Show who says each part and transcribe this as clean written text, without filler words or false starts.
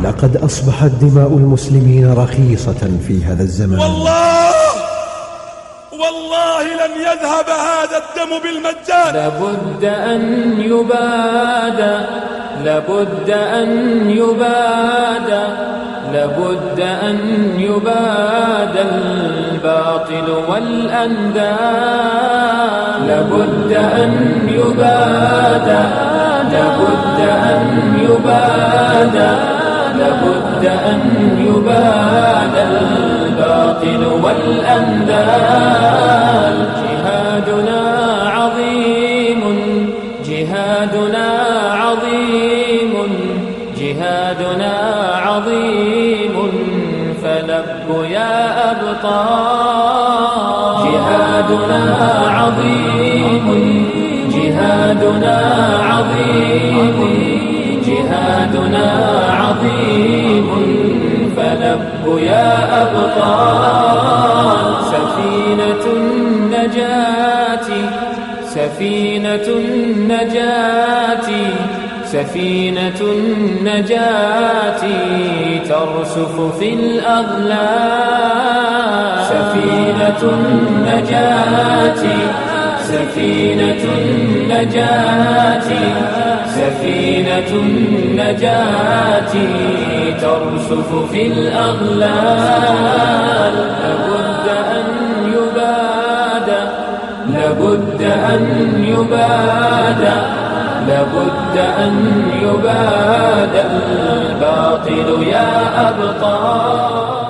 Speaker 1: لقد أصبحت دماء المسلمين رخيصة في هذا الزمان.
Speaker 2: والله لن يذهب هذا الدم بالمجان.
Speaker 3: لابد أن يبادى، لابد أن يبادى، لابد أن يبادى الباطل والأنداد. لابد أن يبادى، لابد أن يبادى، لابد أن يبادى الباطل والأنداد. جهادنا عظيم، جهادنا عظيم، جهادنا عظيم، فلبوا يا أبطال. جهادنا عظيم، جهادنا عظيم، جهادنا عظيم، فلبوا يا أبطال. سفينة النجاة، سفينة النجاة، سفينة النجاة ترسف في الأغلال. سفينة النجاة، سفينة النجاة، سفينة النجاة ترسف في الأغلال. لابد أن يبادى، لابد أن يبادى، لابد أن يبادى الباطل يا أبطال.